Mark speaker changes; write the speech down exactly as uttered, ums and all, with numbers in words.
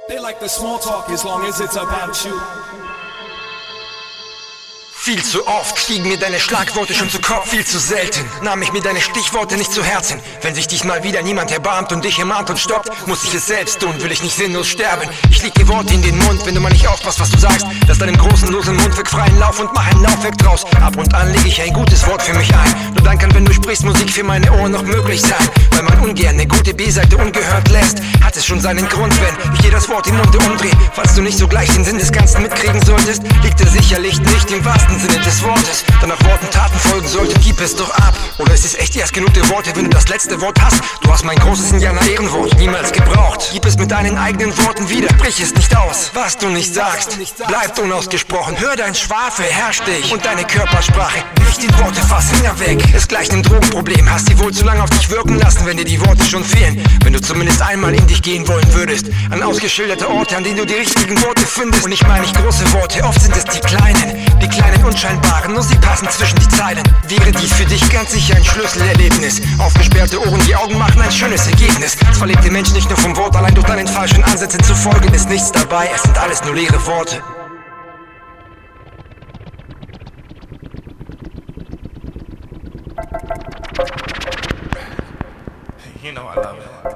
Speaker 1: They like the small talk as long as it's about you.
Speaker 2: Viel zu oft stiegen mir deine Schlagworte schon zu Kopf, viel zu selten nahm ich mir deine Stichworte nicht zu Herzen. Wenn sich diesmal wieder niemand erbarmt und dich ermahnt und stoppt, muss ich es selbst tun, will ich nicht sinnlos sterben. Ich leg dir Worte in den Mund, wenn du mal nicht aufpasst, was du sagst. Lass deinem großen, losen Mundwerk freien Lauf und mach ein Laufwerk draus. Ab und an leg ich ein gutes Wort für mich ein. Nur dann kann, wenn du sprichst, Musik für meine Ohren noch möglich sein. Weil man ungern eine gute B-Seite ungehört lässt, hat es schon seinen Grund, wenn ich dir das Wort im Munde umdreh. Falls du nicht sogleich den Sinn des Ganzen mitkriegen solltest, liegt er sicherlich nicht im wahrsten Sinne des Wortes. Dann nach Worten Taten folgen sollte, gib es doch ab. Oder ist es echt erst genug der Worte, wenn du das letzte Wort hast? Du hast mein großes Indianer-Ehrenwort niemals gebraucht. Gib es mit deinen eigenen Worten wieder, brich es nicht aus. Was du nicht sagst, bleibt unausgesprochen. Hör dein Schwafel, herrsch dich und deine Körpersprache. Nicht in Worte, fass Finger weg. Es gleicht ein Drogenproblem, hast sie wohl zu lange auf dich wirken lassen, wenn dir die Worte schon fehlen. Wenn du zumindest einmal in dich gehen wollen würdest, an ausgeschilderte Orte, an denen du die richtigen Worte findest. Und ich meine nicht große Worte, oft sind es die kleinen, die kleinen unscheinbaren, nur sie passen zwischen die Zeilen. Wäre dies für dich ganz sicher ein Schlüsselerlebnis. Aufgesperrte Ohren, die Augen machen ein schönes Ergebnis. Es verlebt den Mensch nicht nur vom Wort, allein durch deinen falschen Ansätzen zu folgen ist nichts dabei, es sind alles nur leere Worte.
Speaker 3: You know I love it.